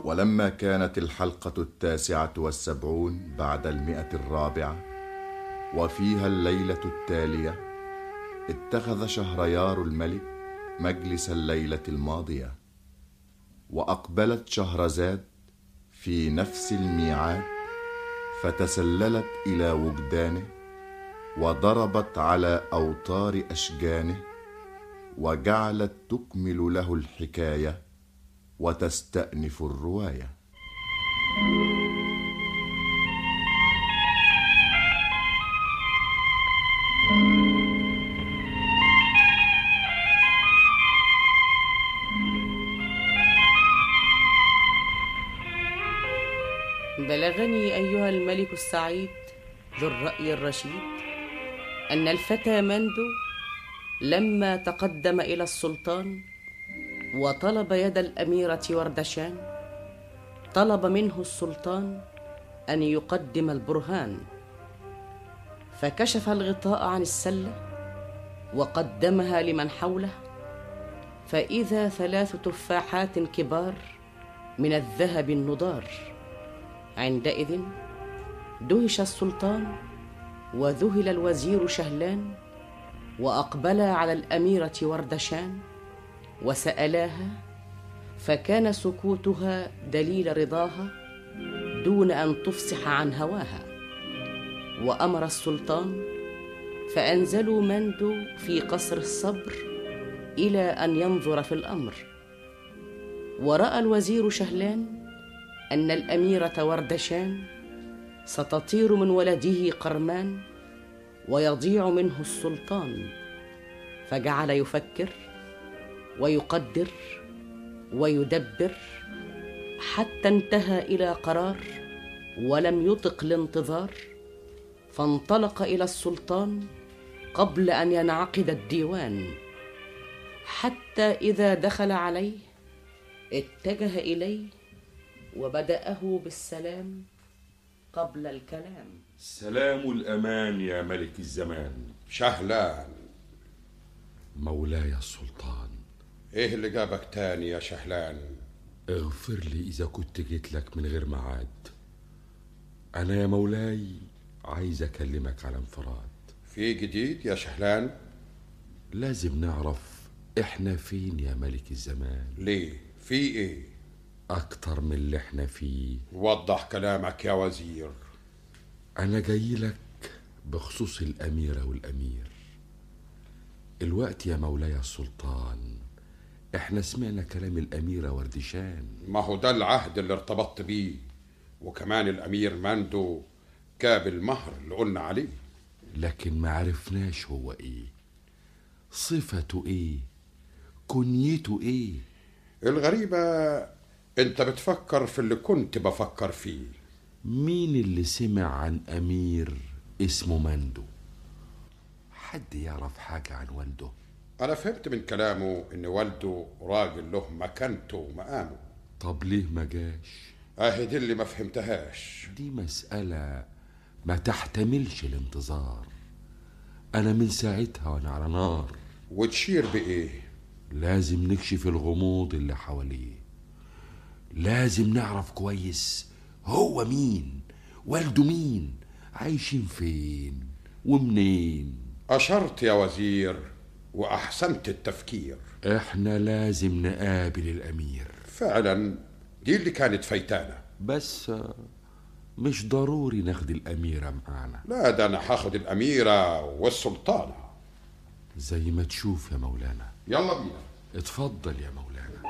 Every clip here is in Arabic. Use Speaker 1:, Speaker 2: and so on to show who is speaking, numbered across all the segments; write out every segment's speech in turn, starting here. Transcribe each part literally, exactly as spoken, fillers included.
Speaker 1: ولما كانت الحلقة التاسعة والسبعون بعد المئة الرابعة وفيها الليلة التالية، اتخذ شهريار الملك مجلس الليلة الماضية، وأقبلت شهرزاد في نفس الميعاد، فتسللت إلى وجدانه وضربت على أوتار أشجانه، وجعلت تكمل له الحكاية وتستأنف الرواية.
Speaker 2: بلغني أيها الملك السعيد ذو الرأي الرشيد أن الفتى مندو لما تقدم إلى السلطان وطلب يد الأميرة وردشان، طلب منه السلطان أن يقدم البرهان، فكشف الغطاء عن السلة وقدمها لمن حوله، فإذا ثلاث تفاحات كبار من الذهب النضار. عندئذ دهش السلطان وذهل الوزير شهلان، وأقبلا على الأميرة وردشان وسألاها، فكان سكوتها دليل رضاها دون أن تفصح عن هواها. وأمر السلطان فأنزلوا مندو في قصر الصبر إلى أن ينظر في الأمر. ورأى الوزير شهلان أن الأميرة وردشان ستطير من ولده قرمان ويضيع منه السلطان، فجعل يفكر ويقدر ويدبر حتى انتهى إلى قرار ولم يطق الانتظار، فانطلق إلى السلطان قبل أن ينعقد الديوان، حتى إذا دخل عليه اتجه إليه وبدأه بالسلام قبل الكلام.
Speaker 3: سلام الأمان يا ملك الزمان.
Speaker 4: شهلان.
Speaker 3: مولاي السلطان.
Speaker 4: ايه اللي جابك تاني يا شهلان؟
Speaker 3: اغفر لي إذا كنت جيت لك من غير ميعاد. أنا يا مولاي عايز أكلمك على انفراد.
Speaker 4: في جديد يا شهلان؟
Speaker 3: لازم نعرف إحنا فين يا ملك الزمان.
Speaker 4: ليه؟ في إيه؟
Speaker 3: أكتر من اللي إحنا فيه.
Speaker 4: وضح كلامك يا وزير.
Speaker 3: أنا جاي لك بخصوص الأميرة والأمير. الوقت يا مولاي السلطان إحنا سمعنا كلام الأميرة وردشان.
Speaker 4: ما هو ده العهد اللي ارتبطت بيه، وكمان الأمير مندو جاب المهر اللي قلنا عليه،
Speaker 3: لكن ما عرفناش هو إيه، صفته إيه، كنيته إيه.
Speaker 4: الغريبة انت بتفكر في اللي كنت بفكر فيه.
Speaker 3: مين اللي سمع عن أمير اسمه مندو؟ حد يعرف حاجة عن والده؟
Speaker 4: أنا فهمت من كلامه إن والده راجل له مكانته ومقامه.
Speaker 3: طب ليه ما جاش؟
Speaker 4: اهي دي اللي ما فهمتهاش.
Speaker 3: دي مسألة ما تحتملش الانتظار. أنا من ساعتها وأنا على نار.
Speaker 4: وتشير بإيه؟
Speaker 3: لازم نكشف الغموض اللي حواليه، لازم نعرف كويس هو مين، والده مين، عايشين فين ومنين.
Speaker 4: أشرت يا وزير وأحسنت التفكير.
Speaker 3: احنا لازم نقابل الأمير.
Speaker 4: فعلا دي اللي كانت فايتانا،
Speaker 3: بس مش ضروري ناخد الأميرة معانا.
Speaker 4: لا، ده أنا هاخد الأميرة والسلطانة.
Speaker 3: زي ما تشوف يا مولانا.
Speaker 4: يلا بينا.
Speaker 3: اتفضل يا مولانا.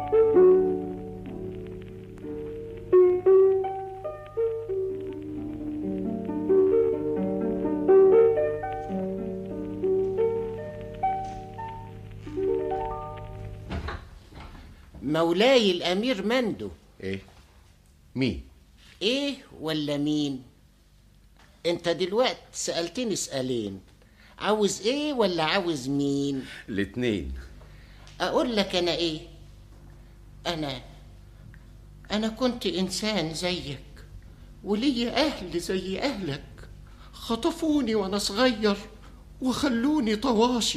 Speaker 5: مولاي الأمير مندو.
Speaker 6: ايه؟ مين؟
Speaker 5: ايه ولا مين؟ انت دلوقتي سألتني سؤالين، عاوز ايه ولا عاوز مين؟
Speaker 6: الاتنين.
Speaker 5: اقول لك انا ايه؟ انا انا كنت انسان زيك ولي اهل زي اهلك، خطفوني وانا صغير وخلوني طواشي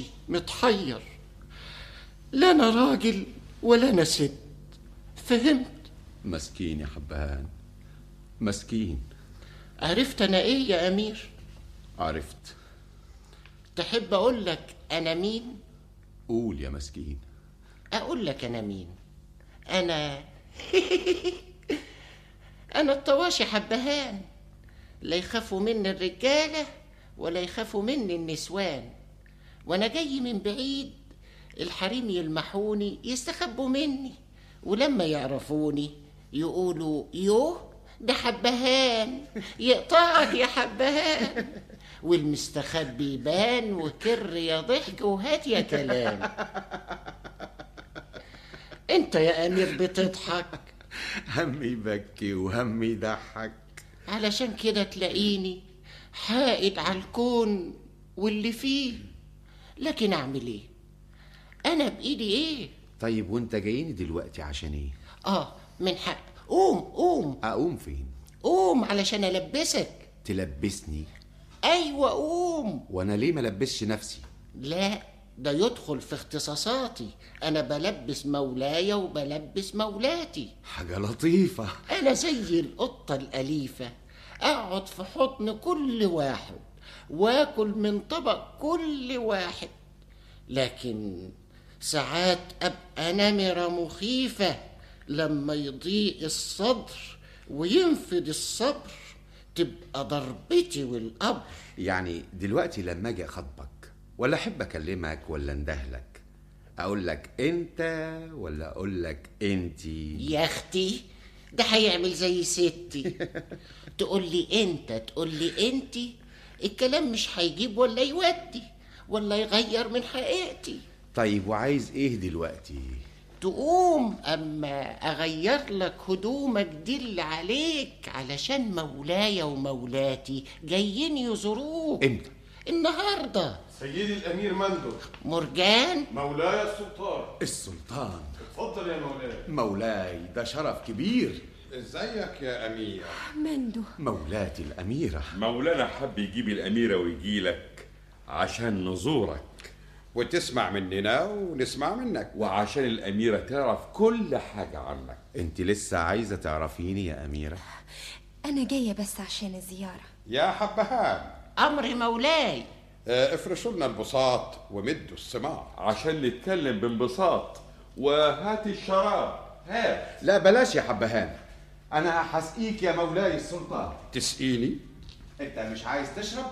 Speaker 5: متحير، لا انا راجل ولا انا ست. فهمت؟
Speaker 6: مسكين يا حبهان، مسكين.
Speaker 5: عرفت أنا إيه يا أمير؟
Speaker 6: عرفت.
Speaker 5: تحب أقول لك أنا مين؟
Speaker 6: قول يا مسكين.
Speaker 5: أقول لك أنا مين؟ أنا أنا الطواشي حبهان، لا يخافوا مني الرجالة ولا يخافوا مني النسوان، وأنا جاي من بعيد الحريم يلمحوني يستخبوا مني، ولما يعرفوني يقولوا يوه ده حبهان يقطعك يا حبهان، والمستخبي يبان وكر يا ضحك وهات يا كلام. انت يا امير بتضحك،
Speaker 6: همي يبكي وهمي يضحك.
Speaker 5: علشان كده تلاقيني حائد على الكون واللي فيه، لكن اعمل ايه؟ انا بايدي ايه؟
Speaker 6: طيب وانت جايني دلوقتي عشان ايه؟
Speaker 5: اه من حق. قوم قوم.
Speaker 6: اقوم فين؟
Speaker 5: قوم علشان البسك.
Speaker 6: تلبسني؟
Speaker 5: ايوه قوم.
Speaker 6: وانا ليه ملبسش نفسي؟
Speaker 5: لا ده يدخل في اختصاصاتي، انا بلبس مولاي وبلبس مولاتي.
Speaker 6: حاجة لطيفة.
Speaker 5: انا زي القطة الاليفة، اقعد في حضن كل واحد واكل من طبق كل واحد، لكن ساعات ابقى نمرة مخيفة لما يضيق الصدر وينفد الصبر، تبقى ضربتي والقبر.
Speaker 6: يعني دلوقتي لما اجي اخطبك ولا احب اكلمك ولا اندهلك، اقول لك انت ولا اقول لك انتي؟
Speaker 5: يا اختي ده هيعمل زي ستي، تقول لي انت تقول لي انتي، الكلام مش هيجيب ولا يودي ولا يغير من حقيقتي.
Speaker 6: طيب وعايز ايه دلوقتي؟
Speaker 5: تقوم اما اغير لك هدومك دي اللي عليك، علشان مولاي ومولاتي جايين يزوروك.
Speaker 6: امتى؟
Speaker 5: النهارده.
Speaker 7: سيدي الامير مندو.
Speaker 5: مرجان.
Speaker 7: مولاي السلطان.
Speaker 6: السلطان.
Speaker 7: اتفضل يا مولاي.
Speaker 6: مولاي ده شرف كبير.
Speaker 4: ازيك يا امير؟
Speaker 8: مندو.
Speaker 6: مولاتي الاميرة.
Speaker 3: مولانا حب يجيب الاميرة ويجيلك عشان نزورك
Speaker 4: وتسمع مننا ونسمع منك،
Speaker 3: وعشان الاميرة تعرف كل حاجة عنك.
Speaker 6: انت لسه عايزة تعرفيني يا اميرة؟
Speaker 8: انا جاية بس عشان الزيارة.
Speaker 4: يا حبهان.
Speaker 5: امر مولاي.
Speaker 4: اه افرشوا لنا البساط ومدوا السماع
Speaker 3: عشان نتكلم بانبساط، وهات الشراب هات.
Speaker 6: لا بلاش يا حبهان، انا هسقيك يا مولاي السلطان.
Speaker 4: تسقيني؟
Speaker 6: انت مش عايز تشرب؟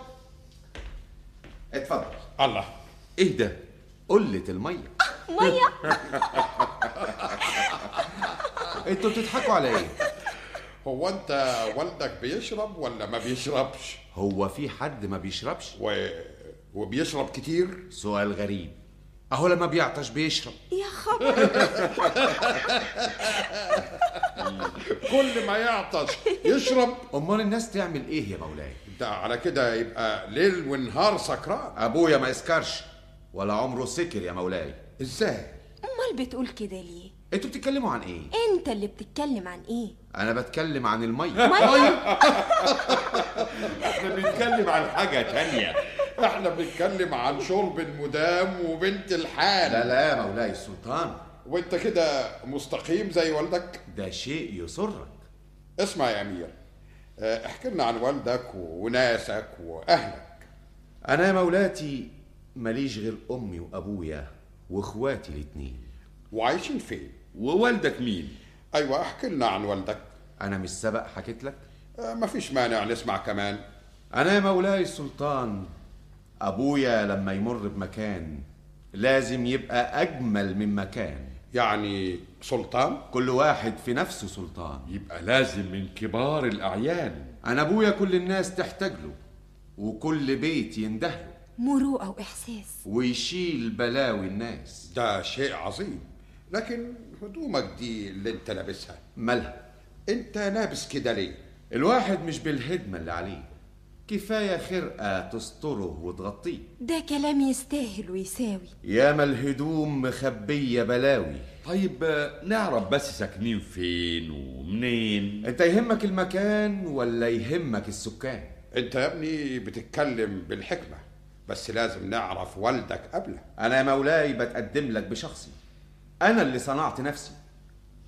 Speaker 6: اتفضل.
Speaker 4: الله،
Speaker 6: ايه ده؟ قلة المية.
Speaker 8: مية؟
Speaker 6: انتوا بتضحكوا على ايه؟
Speaker 4: هو انت والدك بيشرب ولا ما بيشربش؟
Speaker 6: هو في حد ما بيشربش؟
Speaker 4: و... وبيشرب كتير؟
Speaker 6: سؤال غريب، اهو لما بيعطش بيشرب.
Speaker 8: يا خبر.
Speaker 4: كل ما يعطش يشرب؟
Speaker 6: امال الناس تعمل ايه يا مولاي؟
Speaker 4: ده على كده يبقى ليل ونهار سكران.
Speaker 6: ابويا ما يسكرش ولا عمره سكر يا مولاي.
Speaker 4: ازاي؟
Speaker 8: امال بتقول كده ليه؟
Speaker 6: انتوا بتتكلموا عن ايه؟
Speaker 8: انت اللي بتتكلم عن ايه؟
Speaker 6: انا بتكلم عن المية.
Speaker 8: مية؟
Speaker 3: احنا بنتكلم عن حاجة تانية.
Speaker 4: احنا بنتكلم عن شرب المدام وبنت الحال.
Speaker 6: لا لا يا مولاي السلطان،
Speaker 4: وانت كده مستقيم زي والدك؟
Speaker 6: ده شيء يسرك.
Speaker 4: اسمع يا امير، اه، احكي لنا عن والدك وناسك واهلك.
Speaker 6: انا يا مولاتي ماليش غير امي وابويا واخواتي الاتنين.
Speaker 4: وعايشين فين؟
Speaker 3: ووالدك مين؟
Speaker 4: ايوه احكي لنا عن والدك.
Speaker 6: انا مش سبق حكيت لك؟
Speaker 4: اه، مفيش مانع نسمع كمان.
Speaker 6: انا يا مولاي السلطان ابويا لما يمر بمكان لازم يبقى اجمل من مكان.
Speaker 4: يعني سلطان؟
Speaker 6: كل واحد في نفسه سلطان.
Speaker 3: يبقى لازم من كبار الاعيان.
Speaker 6: انا ابويا كل الناس تحتاج له وكل بيت يندهله،
Speaker 8: مروءة واحساس،
Speaker 6: ويشيل بلاوي الناس.
Speaker 4: ده شيء عظيم، لكن هدومك دي اللي انت لابسها
Speaker 6: مالها؟
Speaker 4: انت لابس كده ليه؟
Speaker 6: الواحد مش بالهدمة اللي عليه، كفاية خرقة تستره وتغطيه.
Speaker 8: ده كلام يستاهل ويساوي.
Speaker 6: ياما الهدوم مخبية بلاوي.
Speaker 3: طيب نعرف بس ساكنين فين ومنين؟
Speaker 6: انت يهمك المكان ولا يهمك السكان؟
Speaker 4: انت يا ابني بتتكلم بالحكمة، بس لازم نعرف والدك قبله.
Speaker 6: انا يا مولاي بتقدم لك بشخصي، انا اللي صنعت نفسي.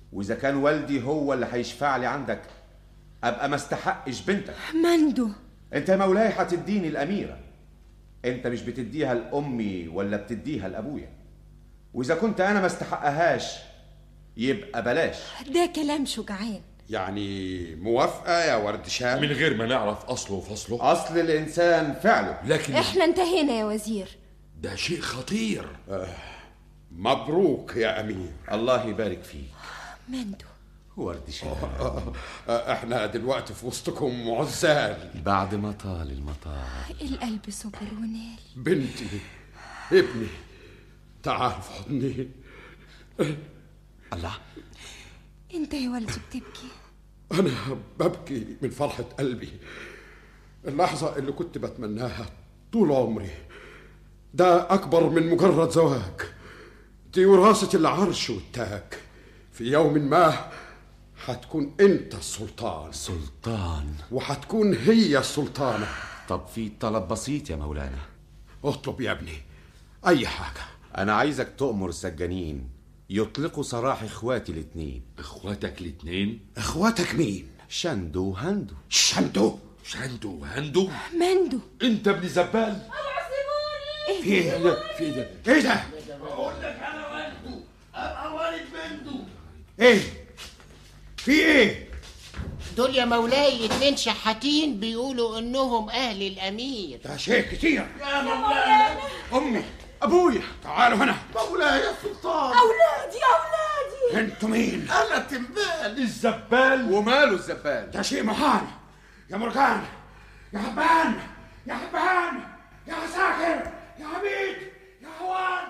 Speaker 6: واذا كان والدي هو اللي هيشفع لي عندك ابقى ما استحقش بنتك.
Speaker 8: مندو،
Speaker 6: انت يا مولاي هتديني الاميره، انت مش بتديها لامي ولا بتديها لابويا، واذا كنت انا ما استحقهاش يبقى بلاش.
Speaker 8: ده كلام شجعان.
Speaker 4: يعني موافقة يا ورد شام؟
Speaker 3: من غير ما نعرف أصله وفصله.
Speaker 6: أصل الإنسان فعله.
Speaker 3: لكن
Speaker 8: إحنا انتهينا يا وزير.
Speaker 3: ده شيء خطير.
Speaker 4: آه مبروك يا أمير.
Speaker 6: الله يبارك فيك
Speaker 8: مندو.
Speaker 6: ورد شام.
Speaker 4: آه آه احنا دلوقتي في وسطكم عزال
Speaker 6: بعد ما طال المطار.
Speaker 8: القلب صبر ونال.
Speaker 4: بنتي ابني تعال في حضني.
Speaker 6: الله،
Speaker 8: انت يا ولدي بتبكي؟
Speaker 4: انا ببكي من فرحة قلبي. اللحظة اللي كنت بتمناها طول عمري، ده اكبر من مجرد زواج، دي وراثة العرش والتاج. في يوم ما هتكون انت السلطان.
Speaker 6: سلطان؟
Speaker 4: وهتكون هي السلطانة.
Speaker 6: طب في طلب بسيط يا مولانا.
Speaker 4: اطلب يا ابني اي حاجة.
Speaker 6: انا عايزك تؤمر السجانين يطلقوا سراح اخواتي الاتنين.
Speaker 3: اخواتك الاتنين؟
Speaker 4: اخواتك مين؟
Speaker 6: شندو وهندو.
Speaker 4: شندو
Speaker 3: شندو وهندو؟
Speaker 8: مندو.
Speaker 3: انت ابن زبال؟
Speaker 8: ايه
Speaker 4: في ايه ده؟ في ايه ده؟ ايه ده؟
Speaker 9: بقول لك انا والده، ابقى والد مندو.
Speaker 4: ايه؟ في ايه؟
Speaker 5: دول يا مولاي اتنين شحاتين بيقولوا انهم اهل الامير.
Speaker 4: ده شيء كتير.
Speaker 9: يا مولانا،
Speaker 4: امي، ابويا، تعالوا هنا.
Speaker 9: مولاي يا سلطان.
Speaker 8: اولادي اولادي.
Speaker 4: انتوا مين؟
Speaker 9: انا تنبال
Speaker 3: الزبال.
Speaker 6: وماله الزبال؟
Speaker 4: ده شيء محال. يا مرجان، يا حبان، يا حبان، يا عساكر، يا عبيد، يا هوان.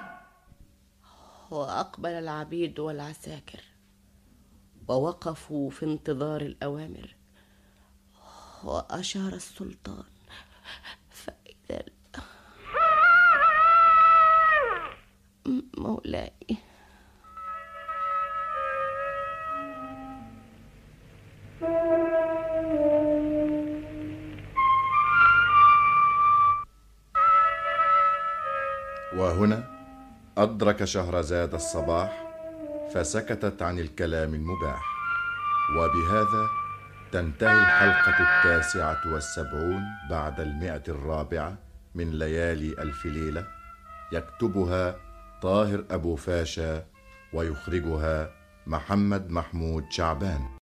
Speaker 2: وأقبل العبيد والعساكر ووقفوا في انتظار الأوامر، وأشار السلطان فإذا مولاي.
Speaker 1: وهنا أدرك شهرزاد الصباح فسكتت عن الكلام المباح. وبهذا تنتهي الحلقة التاسعة والسبعون بعد المئة الرابعة من ليالي ألف ليلة، يكتبها طاهر أبو فاشا ويخرجها محمد محمود شعبان.